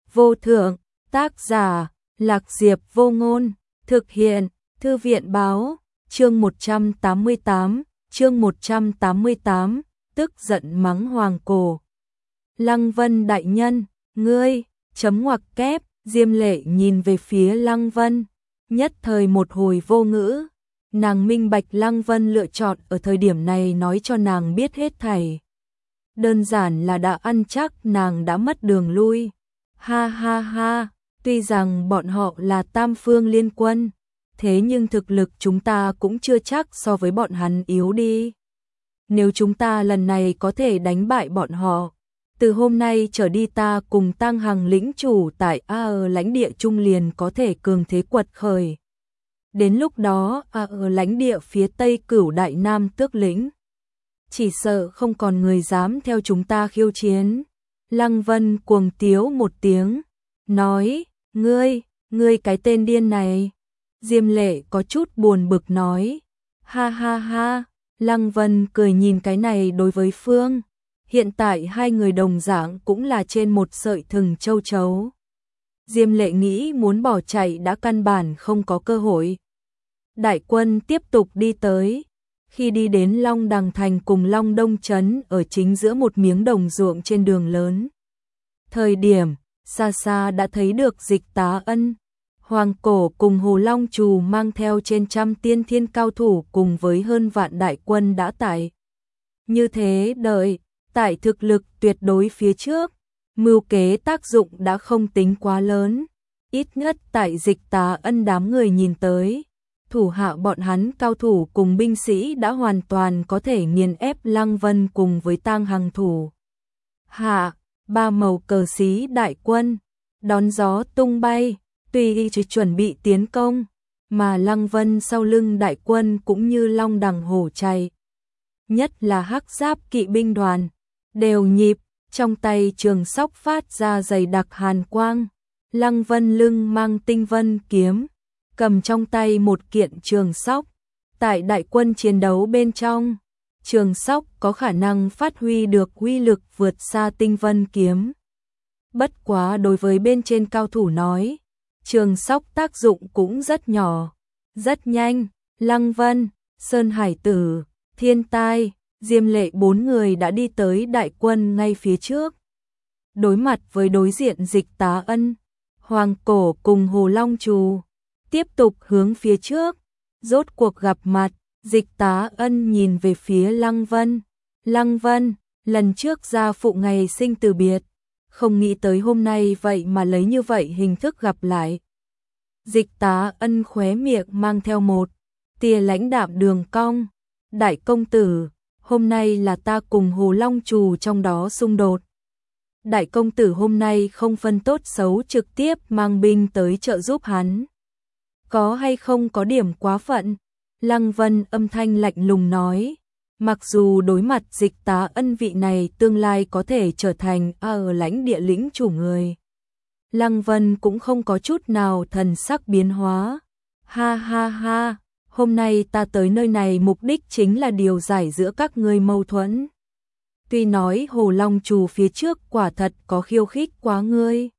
vô thượng, tác giả, Lạc Diệp Vô Ngôn, thực hiện, Thư viện báo, chương 188, tức giận mắng Hoàng Cổ. Lăng Vân đại nhân, ngươi, chấm ngoặc kép, Diêm Lệ nhìn về phía Lăng Vân, nhất thời một hồi vô ngữ. Nàng minh bạch Lăng Vân lựa chọn ở thời điểm này nói cho nàng biết hết thảy. Đơn giản là đã ăn chắc nàng đã mất đường lui. Ha ha ha, tuy rằng bọn họ là Tam Phương Liên Quân, thế nhưng thực lực chúng ta cũng chưa chắc so với bọn hắn yếu đi. Nếu chúng ta lần này có thể đánh bại bọn họ, từ hôm nay trở đi ta cùng Tang Hằng lĩnh chủ tại lãnh địa Trung liền có thể cường thế quật khởi. Đến lúc đó ở lãnh địa phía Tây Cửu Đại Nam Tước lĩnh, chỉ sợ không còn người dám theo chúng ta khiêu chiến. Lăng Vân cuồng tiếu một tiếng, nói, ngươi cái tên điên này. Diêm Lệ có chút buồn bực nói, ha ha ha. Lăng Vân cười nhìn cái này đối với Phương. Hiện tại hai người đồng dạng cũng là trên một sợi thừng châu chấu. Diêm Lệ nghĩ muốn bỏ chạy đã căn bản không có cơ hội. Đại quân tiếp tục đi tới. Khi đi đến Long Đằng Thành cùng Long Đông Trấn ở chính giữa một miếng đồng ruộng trên đường lớn. Thời điểm, xa xa đã thấy được Dịch Tá Ân, Hoàng Cổ cùng Hồ Long Trù mang theo trên trăm tiên thiên cao thủ cùng với hơn vạn đại quân đã tại. Như thế đợi, tại thực lực tuyệt đối phía trước, mưu kế tác dụng đã không tính quá lớn. Ít nhất tại Dịch Tá Ân đám người nhìn tới, thủ hạ bọn hắn cao thủ cùng binh sĩ đã hoàn toàn có thể nghiền ép Lăng Vân cùng với Tang Hằng thủ hạ. Ba màu cờ xí đại quân, đón gió tung bay, tùy chuẩn bị tiến công, mà Lăng Vân sau lưng đại quân cũng như long đằng hổ chạy. Nhất là hắc giáp kỵ binh đoàn, đều nhịp, trong tay trường sóc phát ra dày đặc hàn quang. Lăng Vân lưng mang tinh vân kiếm, cầm trong tay một kiện trường sóc. Tại đại quân chiến đấu bên trong, trường sóc có khả năng phát huy được uy lực vượt xa tinh vân kiếm. Bất quá đối với bên trên cao thủ nói, trường sóc tác dụng cũng rất nhỏ. Rất nhanh, Lăng Vân, Sơn Hải Tử, Thiên Tai, Diêm Lệ bốn người đã đi tới đại quân ngay phía trước. Đối mặt với đối diện Dịch Tá Ân, Hoàng Cổ cùng Hồ Long Trù, tiếp tục hướng phía trước. Rốt cuộc gặp mặt, Dịch Tá Ân nhìn về phía Lăng Vân. Lăng Vân, lần trước gia phụ ngày sinh từ biệt, không nghĩ tới hôm nay vậy mà lấy như vậy hình thức gặp lại. Dịch Tá Ân khóe miệng mang theo một tia lãnh đạm đường cong. Đại công tử, hôm nay là ta cùng Hồ Long Trù trong đó xung đột. Đại công tử hôm nay không phân tốt xấu trực tiếp mang binh tới trợ giúp hắn. Có hay không có điểm quá phận? Lăng Vân âm thanh lạnh lùng nói, mặc dù đối mặt Dịch Tá Ân vị này tương lai có thể trở thành ở lãnh địa lĩnh chủ người, Lăng Vân cũng không có chút nào thần sắc biến hóa. Ha ha ha, hôm nay ta tới nơi này mục đích chính là điều giải giữa các ngươi mâu thuẫn. Tuy nói Hồ Long Trù phía trước quả thật có khiêu khích quá ngươi,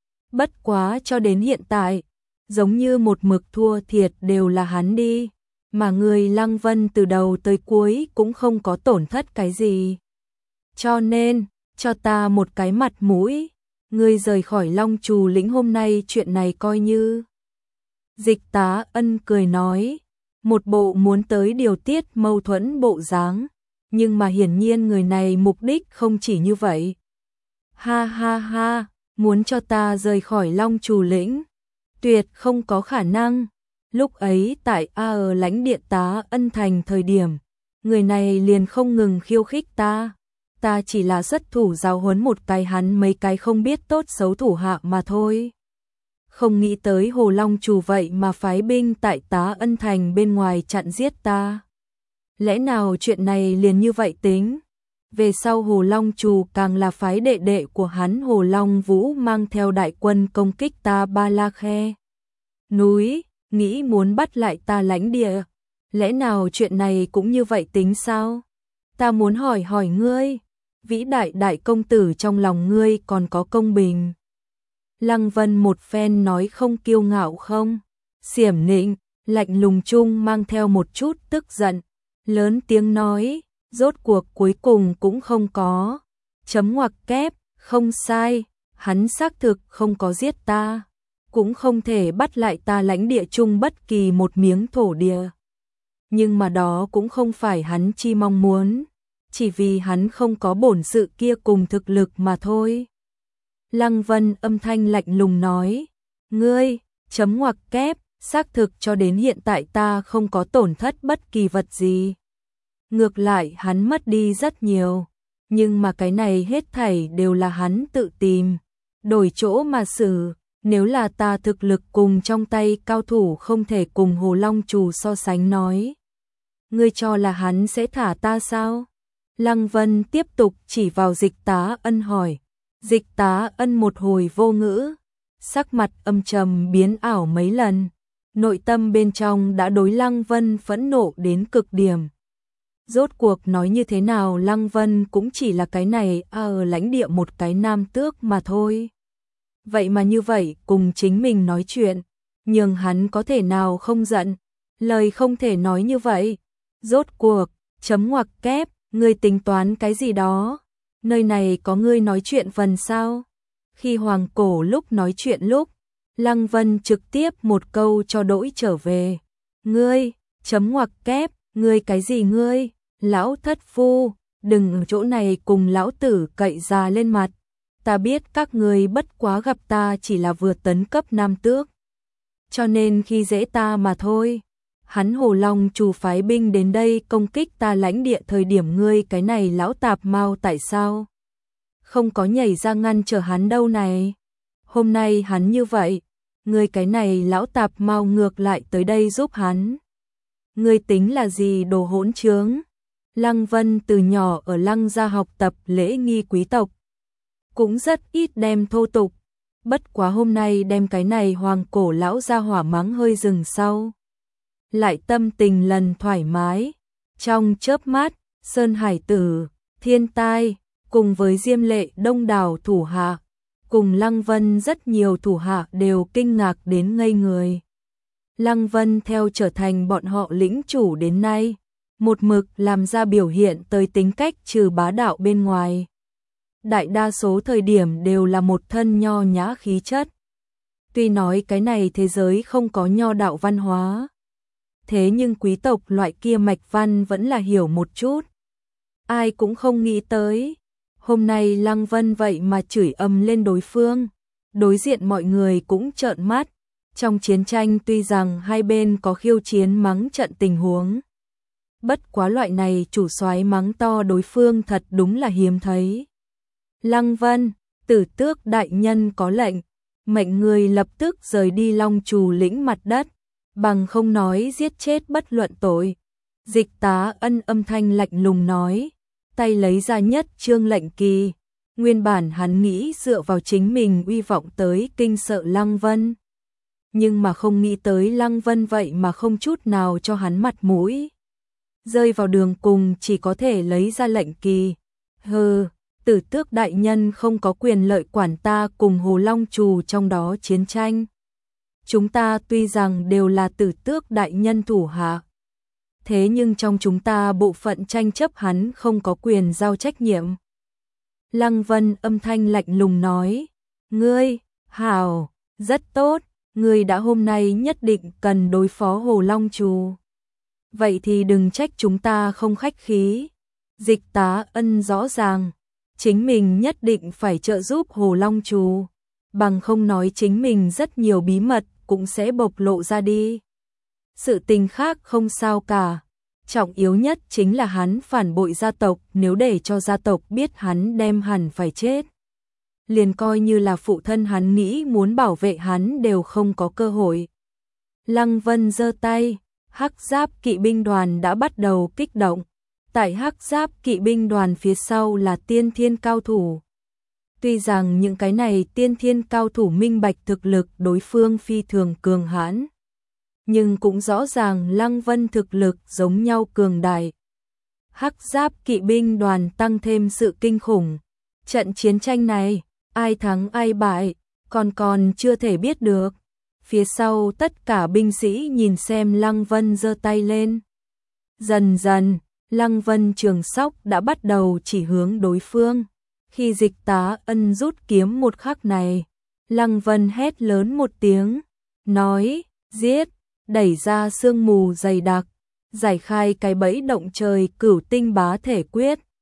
bất quá cho đến hiện tại, giống như một mực thua thiệt đều là hắn đi. Mà người Lăng Vân từ đầu tới cuối cũng không có tổn thất cái gì. Cho nên, cho ta một cái mặt mũi, ngươi rời khỏi Long Trù lĩnh hôm nay chuyện này coi như. Dịch Tá Ân cười nói, một bộ muốn tới điều tiết mâu thuẫn bộ dáng, nhưng mà hiển nhiên người này mục đích không chỉ như vậy. Ha ha ha, muốn cho ta rời khỏi Long Trù lĩnh, tuyệt không có khả năng. Lúc ấy tại ở lãnh địa Tá Ân Thành thời điểm, người này liền không ngừng khiêu khích ta. Ta chỉ là xuất thủ giáo huấn một cái hắn mấy cái không biết tốt xấu thủ hạ mà thôi. Không nghĩ tới Hồ Long Trù vậy mà phái binh tại Tá Ân Thành bên ngoài chặn giết ta. Lẽ nào chuyện này liền như vậy tính? Về sau Hồ Long Trù càng là phái đệ đệ của hắn Hồ Long Vũ mang theo đại quân công kích ta Ba La Khe núi, nghĩ muốn bắt lại ta lãnh địa. Lẽ nào chuyện này cũng như vậy tính sao? Ta muốn hỏi ngươi, vĩ đại đại công tử trong lòng ngươi còn có công bình. Lăng Vân một phen nói không kiêu ngạo không xiểm nịnh, lạnh lùng chung mang theo một chút tức giận, lớn tiếng nói, rốt cuộc cuối cùng cũng không có. Chấm ngoặc kép, không sai, hắn xác thực không có giết ta, cũng không thể bắt lại ta lãnh địa chung bất kỳ một miếng thổ địa. Nhưng mà đó cũng không phải hắn chi mong muốn, chỉ vì hắn không có bổn sự kia cùng thực lực mà thôi. Lăng Vân âm thanh lạnh lùng nói, ngươi, chấm ngoặc kép, xác thực cho đến hiện tại ta không có tổn thất bất kỳ vật gì. Ngược lại hắn mất đi rất nhiều, nhưng mà cái này hết thảy đều là hắn tự tìm, đổi chỗ mà xử, nếu là ta thực lực cùng trong tay cao thủ không thể cùng Hồ Long Trù so sánh nói. Ngươi cho là hắn sẽ thả ta sao? Lăng Vân tiếp tục chỉ vào Dịch Tá Ân hỏi. Dịch Tá Ân một hồi vô ngữ, sắc mặt âm trầm biến ảo mấy lần, nội tâm bên trong đã đối Lăng Vân phẫn nộ đến cực điểm. Rốt cuộc nói như thế nào Lăng Vân cũng chỉ là cái này ở lãnh địa một cái nam tước mà thôi. Vậy mà như vậy cùng chính mình nói chuyện, nhưng hắn có thể nào không giận, lời không thể nói như vậy. Rốt cuộc, chấm ngoặc kép, ngươi tính toán cái gì đó, nơi này có ngươi nói chuyện phần sao? Khi Hoàng Cổ lúc nói chuyện lúc, Lăng Vân trực tiếp một câu cho đỗi trở về. Ngươi, chấm ngoặc kép, ngươi cái gì ngươi, lão thất phu, đừng ở chỗ này cùng lão tử cậy già lên mặt. Ta biết các ngươi bất quá gặp ta chỉ là vừa tấn cấp nam tước, cho nên khi dễ ta mà thôi. Hắn Hồ Long Trù phái binh đến đây công kích ta lãnh địa thời điểm ngươi cái này lão tạp mau tại sao không có nhảy ra ngăn trở hắn đâu này. Hôm nay hắn như vậy, ngươi cái này lão tạp mau ngược lại tới đây giúp hắn. Ngươi tính là gì đồ hỗn trướng? Lăng Vân từ nhỏ ở Lăng gia học tập lễ nghi quý tộc, cũng rất ít đem thô tục, bất quá hôm nay đem cái này Hoàng Cổ lão gia hỏa mắng hơi rừng sau, lại tâm tình lần thoải mái. Trong chớp mắt, Sơn Hải Tử, Thiên Tai, cùng với Diêm Lệ đông đảo thủ hạ, cùng Lăng Vân rất nhiều thủ hạ đều kinh ngạc đến ngây người. Lăng Vân theo trở thành bọn họ lĩnh chủ đến nay, một mực làm ra biểu hiện tới tính cách trừ bá đạo bên ngoài. Đại đa số thời điểm đều là một thân nho nhã khí chất. Tuy nói cái này thế giới không có nho đạo văn hóa, thế nhưng quý tộc loại kia mạch văn vẫn là hiểu một chút. Ai cũng không nghĩ tới, hôm nay Lăng Vân vậy mà chửi ầm lên đối phương, đối diện mọi người cũng trợn mắt. Trong chiến tranh tuy rằng hai bên có khiêu chiến mắng trận tình huống, bất quá loại này chủ soái mắng to đối phương thật đúng là hiếm thấy. Lăng Vân, Tử Tước đại nhân có lệnh, mệnh người lập tức rời đi Long Trù lĩnh mặt đất, bằng không nói giết chết bất luận tội. Dịch Tá Ân âm thanh lạnh lùng nói, tay lấy ra nhất chương lệnh kỳ. Nguyên bản hắn nghĩ dựa vào chính mình uy vọng tới kinh sợ Lăng Vân, nhưng mà không nghĩ tới Lăng Vân vậy mà không chút nào cho hắn mặt mũi. Rơi vào đường cùng chỉ có thể lấy ra lệnh kỳ. Hừ, Tử Tước đại nhân không có quyền lợi quản ta cùng Hồ Long Trù trong đó chiến tranh. Chúng ta tuy rằng đều là Tử Tước đại nhân thủ hạ, thế nhưng trong chúng ta bộ phận tranh chấp hắn không có quyền giao trách nhiệm. Lăng Vân âm thanh lạnh lùng nói, ngươi, hảo, rất tốt, ngươi đã hôm nay nhất định cần đối phó Hồ Long Trù. Vậy thì đừng trách chúng ta không khách khí. Dịch Tá Ân rõ ràng, chính mình nhất định phải trợ giúp Hồ Long Trù, bằng không nói chính mình rất nhiều bí mật cũng sẽ bộc lộ ra đi. Sự tình khác không sao cả, trọng yếu nhất chính là hắn phản bội gia tộc, nếu để cho gia tộc biết hắn đem hẳn phải chết. Liền coi như là phụ thân hắn nghĩ muốn bảo vệ hắn đều không có cơ hội. Lăng Vân giơ tay, Hắc Giáp kỵ binh đoàn đã bắt đầu kích động. Tại Hắc Giáp kỵ binh đoàn phía sau là tiên thiên cao thủ. Tuy rằng những cái này tiên thiên cao thủ minh bạch thực lực đối phương phi thường cường hãn, nhưng cũng rõ ràng Lăng Vân thực lực giống nhau cường đại. Hắc Giáp kỵ binh đoàn tăng thêm sự kinh khủng. Trận chiến tranh này, ai thắng ai bại, còn chưa thể biết được. Phía sau tất cả binh sĩ nhìn xem Lăng Vân giơ tay lên. Dần dần, Lăng Vân Trường Sóc đã bắt đầu chỉ hướng đối phương. Khi Dịch Tá Ân rút kiếm một khắc này, Lăng Vân hét lớn một tiếng, nói, giết, đẩy ra sương mù dày đặc, giải khai cái bẫy động trời Cửu Tinh Bá Thể Quyết.